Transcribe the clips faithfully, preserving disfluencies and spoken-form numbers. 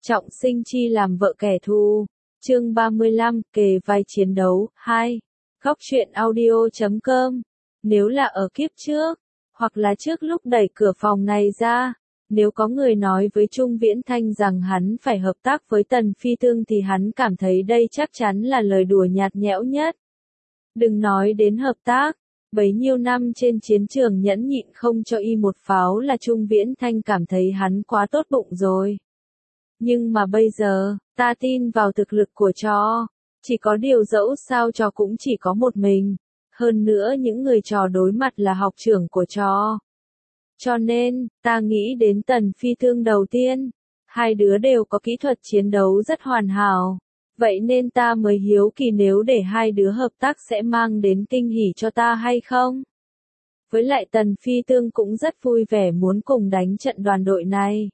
Trọng sinh chi làm vợ kẻ thù. Chương ba mươi lăm, kề vai chiến đấu. hai. Góc truyện audio chấm com. Nếu là ở kiếp trước, hoặc là trước lúc đẩy cửa phòng này ra, nếu có người nói với Trung Viễn Thanh rằng hắn phải hợp tác với Tần Phi Tương thì hắn cảm thấy đây chắc chắn là lời đùa nhạt nhẽo nhất. Đừng nói đến hợp tác, bấy nhiêu năm trên chiến trường nhẫn nhịn không cho y một pháo là Trung Viễn Thanh cảm thấy hắn quá tốt bụng rồi. Nhưng mà bây giờ, ta tin vào thực lực của trò. Chỉ có điều dẫu sao trò cũng chỉ có một mình. Hơn nữa những người trò đối mặt là học trưởng của trò. Cho nên, ta nghĩ đến Tần Phi Tương đầu tiên. Hai đứa đều có kỹ thuật chiến đấu rất hoàn hảo. Vậy nên ta mới hiếu kỳ nếu để hai đứa hợp tác sẽ mang đến kinh hỉ cho ta hay không? Với lại Tần Phi Tương cũng rất vui vẻ muốn cùng đánh trận đoàn đội này.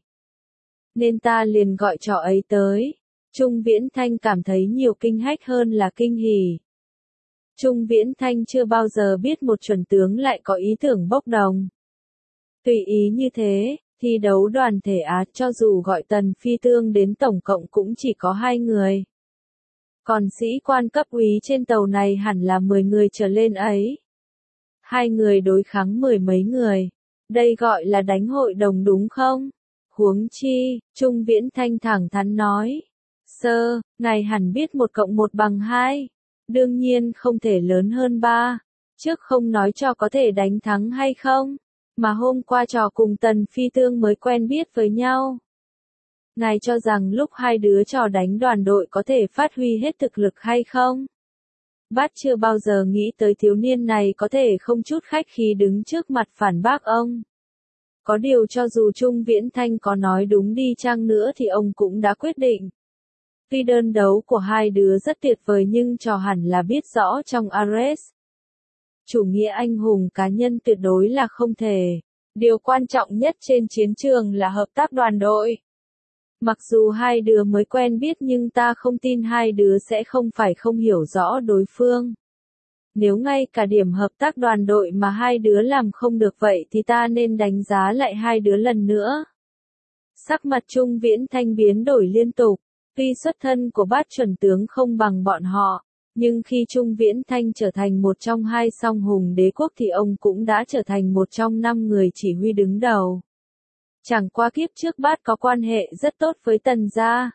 Nên ta liền gọi trò ấy tới. Trung Viễn Thanh cảm thấy nhiều kinh hách hơn là kinh hỉ. Trung Viễn Thanh chưa bao giờ biết một chuẩn tướng lại có ý tưởng bốc đồng. Tùy ý như thế, thi đấu đoàn thể Á cho dù gọi Tần Phi Tương đến tổng cộng cũng chỉ có hai người. Còn sĩ quan cấp úy trên tàu này hẳn là mười người trở lên ấy. Hai người đối kháng mười mấy người. Đây gọi là đánh hội đồng đúng không? Huống chi, Trung Viễn Thanh thẳng thắn nói. Sơ, ngài hẳn biết một cộng một bằng hai. Đương nhiên không thể lớn hơn ba. Trước không nói cho có thể đánh thắng hay không. Mà hôm qua trò cùng Tần Phi Tương mới quen biết với nhau. Ngài cho rằng lúc hai đứa trò đánh đoàn đội có thể phát huy hết thực lực hay không? Bát chưa bao giờ nghĩ tới thiếu niên này có thể không chút khách khí đứng trước mặt phản bác ông. Có điều cho dù Trung Viễn Thanh có nói đúng đi chăng nữa thì ông cũng đã quyết định. Tuy đơn đấu của hai đứa rất tuyệt vời nhưng trò hẳn là biết rõ trong Ares. Chủ nghĩa anh hùng cá nhân tuyệt đối là không thể. Điều quan trọng nhất trên chiến trường là hợp tác đoàn đội. Mặc dù hai đứa mới quen biết nhưng ta không tin hai đứa sẽ không phải không hiểu rõ đối phương. Nếu ngay cả điểm hợp tác đoàn đội mà hai đứa làm không được vậy thì ta nên đánh giá lại hai đứa lần nữa. Sắc mặt Trung Viễn Thanh biến đổi liên tục. Tuy xuất thân của Bát chuẩn tướng không bằng bọn họ, nhưng khi Trung Viễn Thanh trở thành một trong hai song hùng đế quốc thì ông cũng đã trở thành một trong năm người chỉ huy đứng đầu. Chẳng qua kiếp trước Bát có quan hệ rất tốt với Tần gia.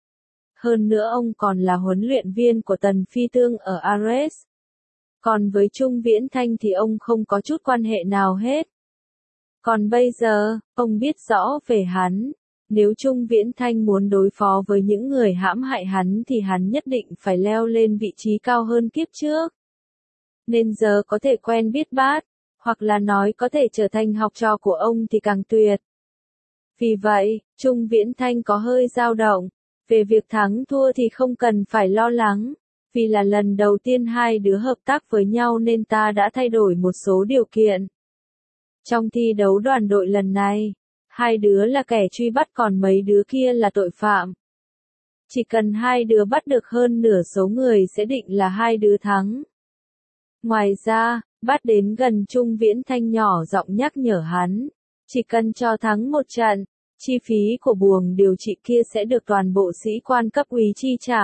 Hơn nữa ông còn là huấn luyện viên của Tần Phi Tương ở Ares. Còn với Trung Viễn Thanh thì ông không có chút quan hệ nào hết. Còn bây giờ, ông biết rõ về hắn. Nếu Trung Viễn Thanh muốn đối phó với những người hãm hại hắn thì hắn nhất định phải leo lên vị trí cao hơn kiếp trước. Nên giờ có thể quen biết Bát, hoặc là nói có thể trở thành học trò của ông thì càng tuyệt. Vì vậy, Trung Viễn Thanh có hơi dao động. Về việc thắng thua thì không cần phải lo lắng. Vì là lần đầu tiên hai đứa hợp tác với nhau nên ta đã thay đổi một số điều kiện. Trong thi đấu đoàn đội lần này, hai đứa là kẻ truy bắt còn mấy đứa kia là tội phạm. Chỉ cần hai đứa bắt được hơn nửa số người sẽ định là hai đứa thắng. Ngoài ra, Bắt đến gần Trung Viễn Thanh nhỏ giọng nhắc nhở hắn. Chỉ cần cho thắng một trận, chi phí của buồng điều trị kia sẽ được toàn bộ sĩ quan cấp úy chi trả.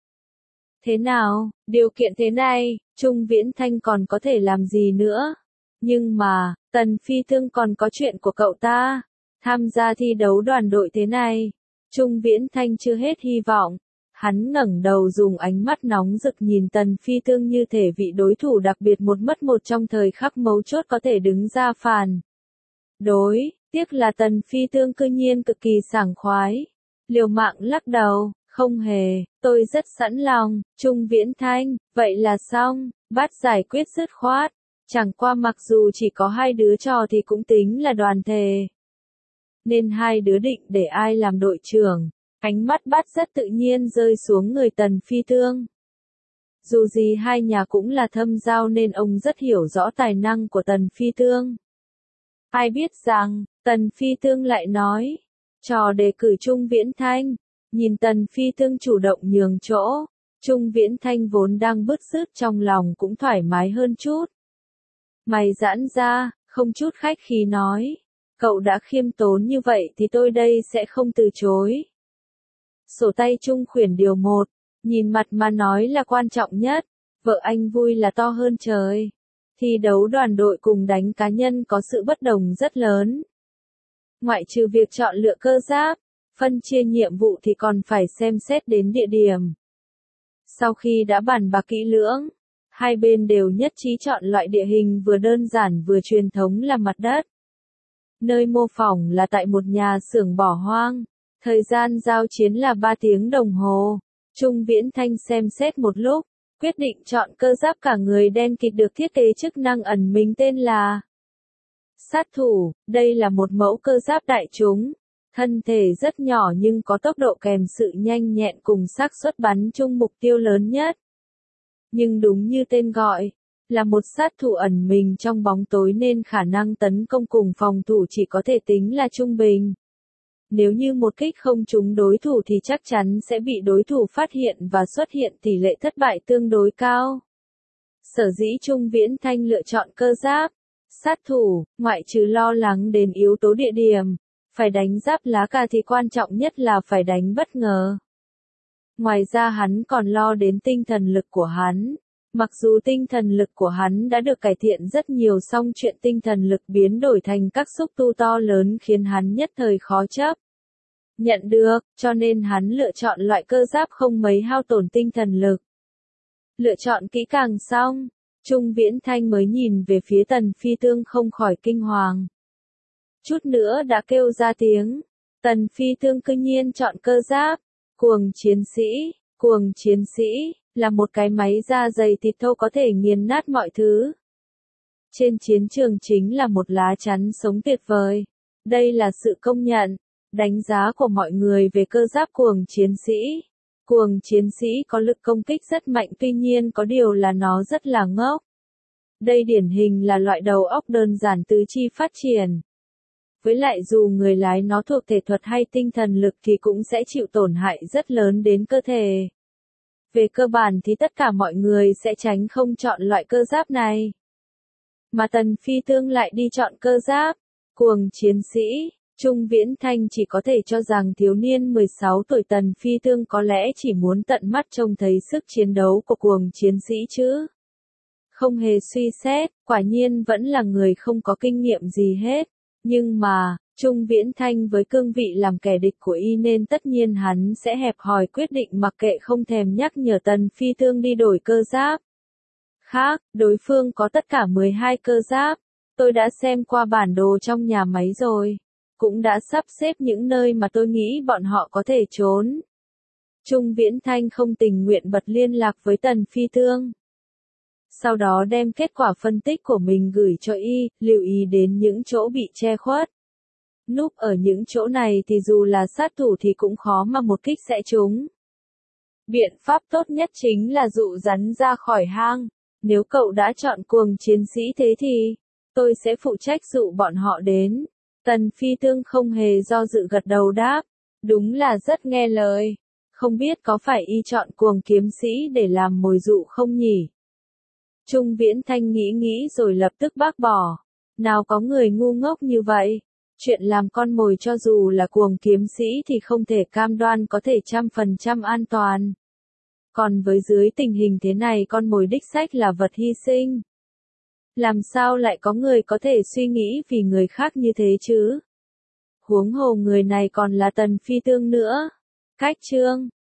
Thế nào, điều kiện thế này, Trung Viễn Thanh còn có thể làm gì nữa? Nhưng mà, Tần Phi Tương còn có chuyện của cậu ta. Tham gia thi đấu đoàn đội thế này, Trung Viễn Thanh chưa hết hy vọng. Hắn ngẩng đầu dùng ánh mắt nóng rực nhìn Tần Phi Tương như thể vị đối thủ đặc biệt một mất một trong thời khắc mấu chốt có thể đứng ra phản đối. Tiếc là Tần Phi Tương cư nhiên cực kỳ sảng khoái. Liều mạng lắc đầu, không hề, tôi rất sẵn lòng. Trung Viễn Thanh, vậy là xong, Bát giải quyết dứt khoát. Chẳng qua mặc dù chỉ có hai đứa trò thì cũng tính là đoàn thể. Nên hai đứa định để ai làm đội trưởng. Ánh mắt Bát rất tự nhiên rơi xuống người Tần Phi Tương. Dù gì hai nhà cũng là thâm giao nên ông rất hiểu rõ tài năng của Tần Phi Tương. Ai biết rằng, Tần Phi Tương lại nói, trò đề cử Trung Viễn Thanh. Nhìn Tần Phi Tương chủ động nhường chỗ, Trung Viễn Thanh vốn đang bứt rứt trong lòng cũng thoải mái hơn chút. Mày giãn ra, không chút khách khí nói. Cậu đã khiêm tốn như vậy thì tôi đây sẽ không từ chối. Sổ tay chung khuyển điều một, nhìn mặt mà nói là quan trọng nhất, vợ anh vui là to hơn trời. Thi đấu đoàn đội cùng đánh cá nhân có sự bất đồng rất lớn. Ngoại trừ việc chọn lựa cơ giáp, phân chia nhiệm vụ thì còn phải xem xét đến địa điểm. Sau khi đã bàn bạc kỹ lưỡng, hai bên đều nhất trí chọn loại địa hình vừa đơn giản vừa truyền thống là mặt đất. Nơi mô phỏng là tại một nhà xưởng bỏ hoang. Thời gian giao chiến là ba tiếng đồng hồ. Trung Viễn Thanh xem xét một lúc, quyết định chọn cơ giáp cả người đen kịt được thiết kế chức năng ẩn mình tên là sát thủ. Đây là một mẫu cơ giáp đại chúng. Thân thể rất nhỏ nhưng có tốc độ kèm sự nhanh nhẹn cùng xác suất bắn trúng mục tiêu lớn nhất. Nhưng đúng như tên gọi, là một sát thủ ẩn mình trong bóng tối nên khả năng tấn công cùng phòng thủ chỉ có thể tính là trung bình. Nếu như một kích không trúng đối thủ thì chắc chắn sẽ bị đối thủ phát hiện và xuất hiện tỷ lệ thất bại tương đối cao. Sở dĩ Trung Viễn Thanh lựa chọn cơ giáp sát thủ, ngoại trừ lo lắng đến yếu tố địa điểm, phải đánh giáp lá cà thì quan trọng nhất là phải đánh bất ngờ. Ngoài ra hắn còn lo đến tinh thần lực của hắn. Mặc dù tinh thần lực của hắn đã được cải thiện rất nhiều song chuyện tinh thần lực biến đổi thành các xúc tu to lớn khiến hắn nhất thời khó chấp nhận được, cho nên hắn lựa chọn loại cơ giáp không mấy hao tổn tinh thần lực. Lựa chọn kỹ càng xong, Trung Viễn Thanh mới nhìn về phía Tần Phi Tương không khỏi kinh hoàng. Chút nữa đã kêu ra tiếng, Tần Phi Tương cư nhiên chọn cơ giáp, cuồng chiến sĩ, cuồng chiến sĩ, là một cái máy da dày thịt thô có thể nghiền nát mọi thứ. Trên chiến trường chính là một lá chắn sống tuyệt vời. Đây là sự công nhận, đánh giá của mọi người về cơ giáp cuồng chiến sĩ. Cuồng chiến sĩ có lực công kích rất mạnh tuy nhiên có điều là nó rất là ngốc. Đây điển hình là loại đầu óc đơn giản tứ chi phát triển. Với lại dù người lái nó thuộc thể thuật hay tinh thần lực thì cũng sẽ chịu tổn hại rất lớn đến cơ thể. Về cơ bản thì tất cả mọi người sẽ tránh không chọn loại cơ giáp này. Mà Tần Phi Tương lại đi chọn cơ giáp cuồng chiến sĩ. Trung Viễn Thanh chỉ có thể cho rằng thiếu niên mười sáu tuổi Tần Phi Tương có lẽ chỉ muốn tận mắt trông thấy sức chiến đấu của cuồng chiến sĩ chứ. Không hề suy xét, quả nhiên vẫn là người không có kinh nghiệm gì hết. Nhưng mà, Trung Viễn Thanh với cương vị làm kẻ địch của y nên tất nhiên hắn sẽ hẹp hòi quyết định mặc kệ không thèm nhắc nhở Tần Phi Tương đi đổi cơ giáp. Khác, đối phương có tất cả mười hai cơ giáp. Tôi đã xem qua bản đồ trong nhà máy rồi. Cũng đã sắp xếp những nơi mà tôi nghĩ bọn họ có thể trốn. Trung Viễn Thanh không tình nguyện bật liên lạc với Tần Phi Tương. Sau đó đem kết quả phân tích của mình gửi cho y, lưu ý đến những chỗ bị che khuất. Núp ở những chỗ này thì dù là sát thủ thì cũng khó mà một kích sẽ trúng. Biện pháp tốt nhất chính là dụ rắn ra khỏi hang. Nếu cậu đã chọn cuồng chiến sĩ thế thì, tôi sẽ phụ trách dụ bọn họ đến. Tần Phi Tương không hề do dự gật đầu đáp. Đúng là rất nghe lời. Không biết có phải y chọn cuồng kiếm sĩ để làm mồi dụ không nhỉ? Trung Viễn Thanh nghĩ nghĩ rồi lập tức bác bỏ. Nào có người ngu ngốc như vậy. Chuyện làm con mồi cho dù là cuồng kiếm sĩ thì không thể cam đoan có thể trăm phần trăm an toàn. Còn với dưới tình hình thế này con mồi đích xác là vật hy sinh. Làm sao lại có người có thể suy nghĩ vì người khác như thế chứ? Huống hồ người này còn là Tần Phi Tương nữa. Cách chương